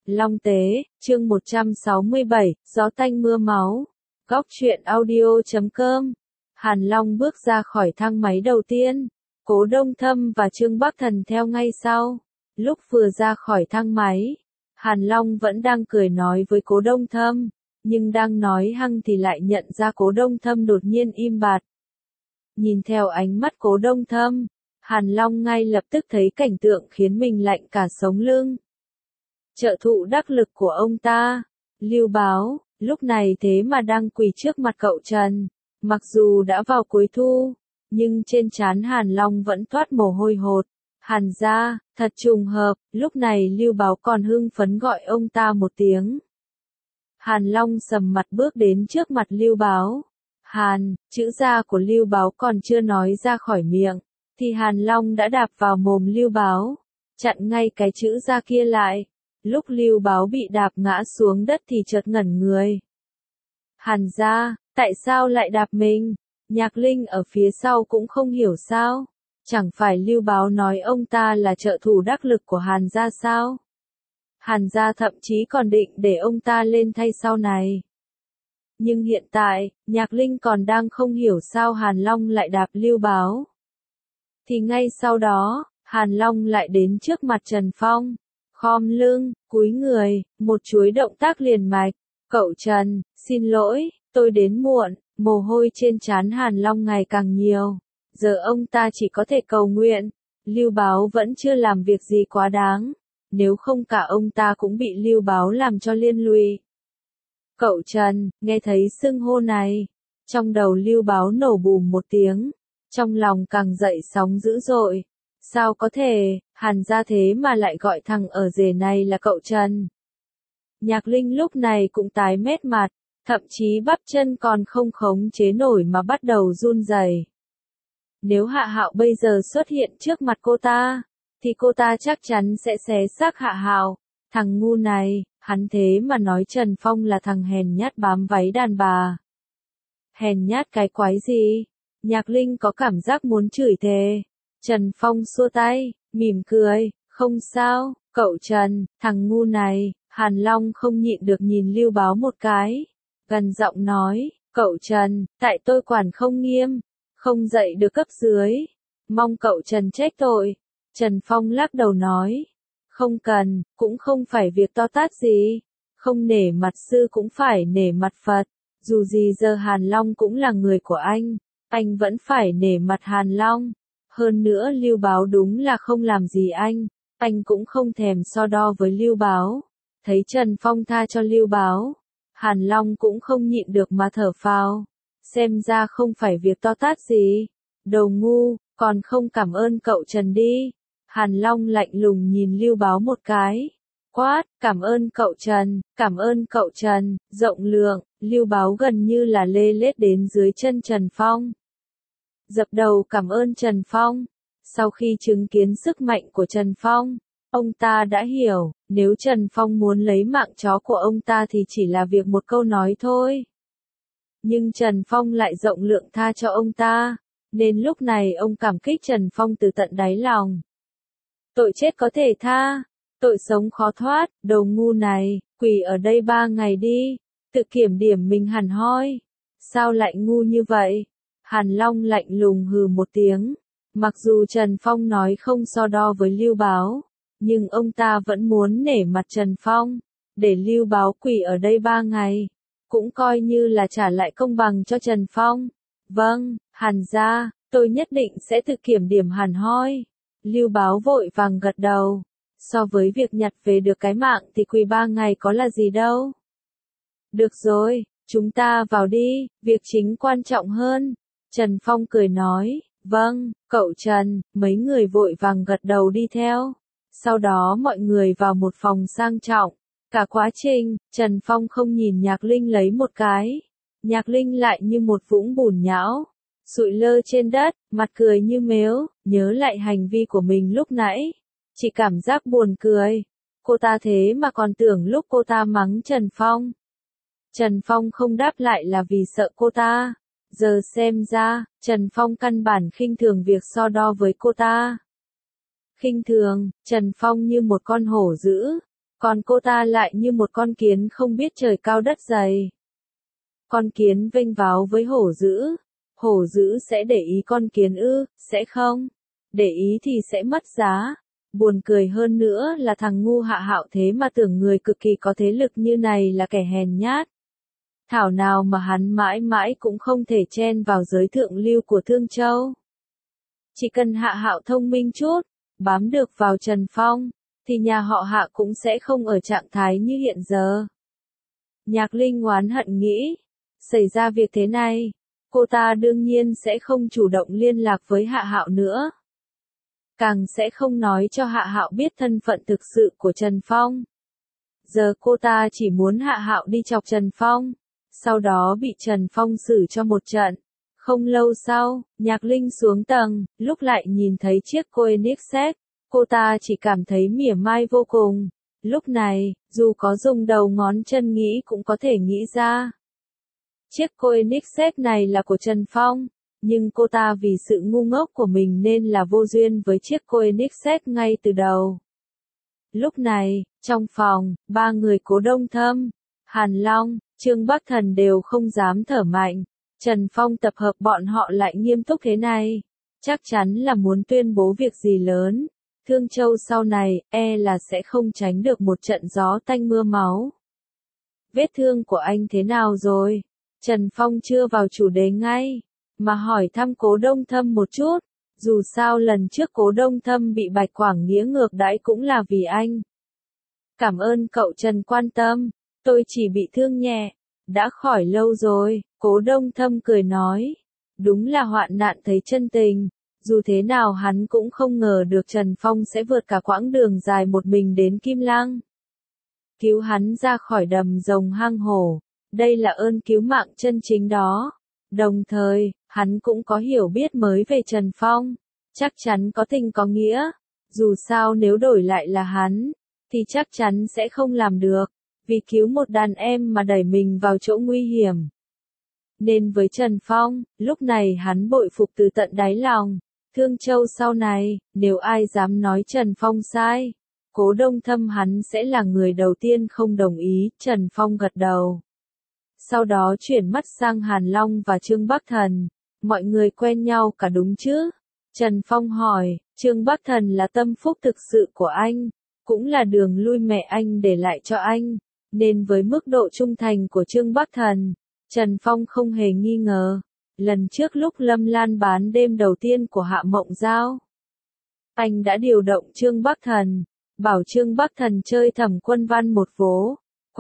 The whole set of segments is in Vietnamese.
Long Tế, chương 167, Gió tanh mưa máu. Góc truyện audio.com. Hàn Long bước ra khỏi thang máy đầu tiên. Cố Đông Thâm và Trương Bắc Thần theo ngay sau. Lúc vừa ra khỏi thang máy, Hàn Long vẫn đang cười nói với Cố Đông Thâm, nhưng đang nói hăng thì lại nhận ra Cố Đông Thâm đột nhiên im bặt. Nhìn theo ánh mắt Cố Đông Thâm, Hàn Long ngay lập tức thấy cảnh tượng khiến mình lạnh cả sống lưng. Trợ thủ đắc lực của ông ta, Lưu Báo, lúc này thế mà đang quỳ trước mặt cậu Trần. Mặc dù đã vào cuối thu, nhưng trên trán Hàn Long vẫn toát mồ hôi hột. Hàn gia, thật trùng hợp, lúc này Lưu Báo còn hưng phấn gọi ông ta một tiếng. Hàn Long sầm mặt bước đến trước mặt Lưu Báo. Hàn, chữ gia của Lưu Báo còn chưa nói ra khỏi miệng, thì Hàn Long đã đạp vào mồm Lưu Báo, chặn ngay cái chữ gia kia lại. Lúc Lưu Báo bị đạp ngã xuống đất thì chợt ngẩn người. Hàn gia, tại sao lại đạp mình? Nhạc Linh ở phía sau cũng không hiểu sao. Chẳng phải Lưu Báo nói ông ta là trợ thủ đắc lực của Hàn gia sao? Hàn gia thậm chí còn định để ông ta lên thay sau này. Nhưng hiện tại, Nhạc Linh còn đang không hiểu sao Hàn Long lại đạp Lưu Báo. Thì ngay sau đó, Hàn Long lại đến trước mặt Trần Phong. Khom lưng, cúi người, một chuỗi động tác liền mạch. Cậu Trần, xin lỗi, tôi đến muộn. Mồ hôi trên trán Hàn Long ngày càng nhiều. Giờ ông ta chỉ có thể cầu nguyện. Lưu Báo vẫn chưa làm việc gì quá đáng. Nếu không cả ông ta cũng bị Lưu Báo làm cho liên lụy. Cậu Trần, nghe thấy xưng hô này. Trong đầu Lưu Báo nổ bùm một tiếng. Trong lòng càng dậy sóng dữ dội. Sao có thể, Hàn gia thế mà lại gọi thằng ở rể này là cậu Trần. Nhạc Linh lúc này cũng tái mét mặt, thậm chí bắp chân còn không khống chế nổi mà bắt đầu run rẩy. Nếu Hạ Hạo bây giờ xuất hiện trước mặt cô ta, thì cô ta chắc chắn sẽ xé xác Hạ Hạo. Thằng ngu này, hắn thế mà nói Trần Phong là thằng hèn nhát bám váy đàn bà. Hèn nhát cái quái gì? Nhạc Linh có cảm giác muốn chửi thề. Trần Phong xua tay, mỉm cười, không sao, cậu Trần, thằng ngu này. Hàn Long không nhịn được nhìn Lưu Báo một cái, gần giọng nói, cậu Trần, tại tôi quản không nghiêm, không dạy được cấp dưới, mong cậu Trần trách tội. Trần Phong lắc đầu nói, không cần, cũng không phải việc to tát gì, không nể mặt sư cũng phải nể mặt Phật, dù gì giờ Hàn Long cũng là người của anh vẫn phải nể mặt Hàn Long. Hơn nữa Lưu Báo đúng là không làm gì anh cũng không thèm so đo với Lưu Báo. Thấy Trần Phong tha cho Lưu Báo, Hàn Long cũng không nhịn được mà thở phào. Xem ra không phải việc to tát gì. Đồ ngu, còn không cảm ơn cậu Trần đi. Hàn Long lạnh lùng nhìn Lưu Báo một cái. Quát, cảm ơn cậu Trần, cảm ơn cậu Trần, rộng lượng. Lưu Báo gần như là lê lết đến dưới chân Trần Phong. Dập đầu cảm ơn Trần Phong. Sau khi chứng kiến sức mạnh của Trần Phong, ông ta đã hiểu, nếu Trần Phong muốn lấy mạng chó của ông ta thì chỉ là việc một câu nói thôi. Nhưng Trần Phong lại rộng lượng tha cho ông ta, nên lúc này ông cảm kích Trần Phong từ tận đáy lòng. Tội chết có thể tha, tội sống khó thoát, đồ ngu này, quỳ ở đây 3 ngày đi, tự kiểm điểm mình hẳn hoi. Sao lại ngu như vậy? Hàn Long lạnh lùng hừ một tiếng. Mặc dù Trần Phong nói không so đo với Lưu Báo, nhưng ông ta vẫn muốn nể mặt Trần Phong, để Lưu Báo quỳ ở đây 3 ngày, cũng coi như là trả lại công bằng cho Trần Phong. Vâng, Hàn gia, tôi nhất định sẽ tự kiểm điểm hẳn hoi. Lưu Báo vội vàng gật đầu, so với việc nhặt về được cái mạng thì quỳ 3 ngày có là gì đâu. Được rồi, chúng ta vào đi, việc chính quan trọng hơn. Trần Phong cười nói, vâng, cậu Trần, mấy người vội vàng gật đầu đi theo. Sau đó mọi người vào một phòng sang trọng. Cả quá trình, Trần Phong không nhìn Nhạc Linh lấy một cái. Nhạc Linh lại như một vũng bùn nhão, sụi lơ trên đất, mặt cười như mếu, nhớ lại hành vi của mình lúc nãy. Chỉ cảm giác buồn cười. Cô ta thế mà còn tưởng lúc cô ta mắng Trần Phong. Trần Phong không đáp lại là vì sợ cô ta. Giờ xem ra, Trần Phong căn bản khinh thường việc so đo với cô ta. Khinh thường, Trần Phong như một con hổ dữ, Còn cô ta lại như một con kiến không biết trời cao đất dày. Con kiến vênh váo với hổ dữ. Hổ dữ sẽ để ý con kiến ư, sẽ không? Để ý thì sẽ mất giá. Buồn cười hơn nữa là thằng ngu Hạ Hạo thế mà tưởng người cực kỳ có thế lực như này là kẻ hèn nhát. Thảo nào mà hắn mãi mãi cũng không thể chen vào giới thượng lưu của Thương Châu. Chỉ cần Hạ Hạo thông minh chút, bám được vào Trần Phong, thì nhà họ Hạ cũng sẽ không ở trạng thái như hiện giờ. Nhạc Linh oán hận nghĩ, xảy ra việc thế này, cô ta đương nhiên sẽ không chủ động liên lạc với Hạ Hạo nữa. Càng sẽ không nói cho Hạ Hạo biết thân phận thực sự của Trần Phong. Giờ cô ta chỉ muốn Hạ Hạo đi chọc Trần Phong, sau đó bị Trần Phong xử cho một trận. Không lâu sau, Nhạc Linh xuống tầng, lúc lại nhìn thấy chiếc Koenigsegg, cô ta chỉ cảm thấy mỉa mai vô cùng. Lúc này, dù có dùng đầu ngón chân nghĩ cũng có thể nghĩ ra. Chiếc Koenigsegg này là của Trần Phong, nhưng cô ta vì sự ngu ngốc của mình nên là vô duyên với chiếc Koenigsegg ngay từ đầu. Lúc này, trong phòng, ba người Cố Đông Thâm, Hàn Long, Trương Bắc Thần đều không dám thở mạnh. Trần Phong tập hợp bọn họ lại nghiêm túc thế này, chắc chắn là muốn tuyên bố việc gì lớn. Thương Châu sau này, là sẽ không tránh được một trận gió tanh mưa máu. Vết thương của anh thế nào rồi? Trần Phong chưa vào chủ đề ngay, mà hỏi thăm Cố Đông Thâm một chút. Dù sao lần trước Cố Đông Thâm bị Bạch Quảng Nghĩa ngược đãi cũng là vì anh. Cảm ơn cậu Trần quan tâm, tôi chỉ bị thương nhẹ, đã khỏi lâu rồi, Cố Đông Thâm cười nói. Đúng là hoạn nạn thấy chân tình, dù thế nào hắn cũng không ngờ được Trần Phong sẽ vượt cả quãng đường dài một mình đến Kim Lăng. Cứu hắn ra khỏi đầm rồng hang hổ, đây là ơn cứu mạng chân chính đó. Đồng thời, hắn cũng có hiểu biết mới về Trần Phong, chắc chắn có tình có nghĩa. Dù sao nếu đổi lại là hắn, thì chắc chắn sẽ không làm được, vì cứu một đàn em mà đẩy mình vào chỗ nguy hiểm. Nên với Trần Phong, lúc này hắn bội phục từ tận đáy lòng. Thương Châu sau này, nếu ai dám nói Trần Phong sai, Cố Đông Thâm hắn sẽ là người đầu tiên không đồng ý. Trần Phong gật đầu. Sau đó chuyển mắt sang Hàn Long và Trương Bắc Thần. Mọi người quen nhau cả đúng chứ? Trần Phong hỏi, Trương Bắc Thần là tâm phúc thực sự của anh, cũng là đường lui mẹ anh để lại cho anh, nên với mức độ trung thành của Trương Bắc Thần, Trần Phong không hề nghi ngờ. Lần trước lúc Lâm Lan bán đêm đầu tiên của Hạ Mộng Giao, anh đã điều động Trương Bắc Thần, bảo Trương Bắc Thần chơi Thẩm Quân Văn một vố.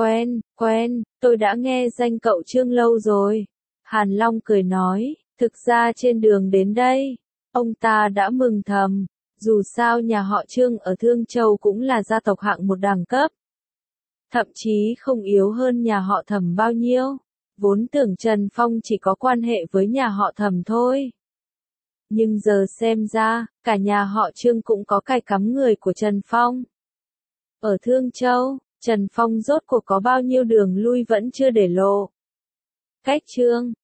Quen, tôi đã nghe danh cậu Trương lâu rồi. Hàn Long cười nói, thực ra trên đường đến đây, ông ta đã mừng thầm, dù sao nhà họ Trương ở Thương Châu cũng là gia tộc hạng một đẳng cấp. Thậm chí không yếu hơn nhà họ Thẩm bao nhiêu. Vốn tưởng Trần Phong chỉ có quan hệ với nhà họ Thẩm thôi. Nhưng giờ xem ra, cả nhà họ Trương cũng có cài cắm người của Trần Phong. Ở Thương Châu, Trần Phong rốt cuộc có bao nhiêu đường lui vẫn chưa để lộ. Cách Trương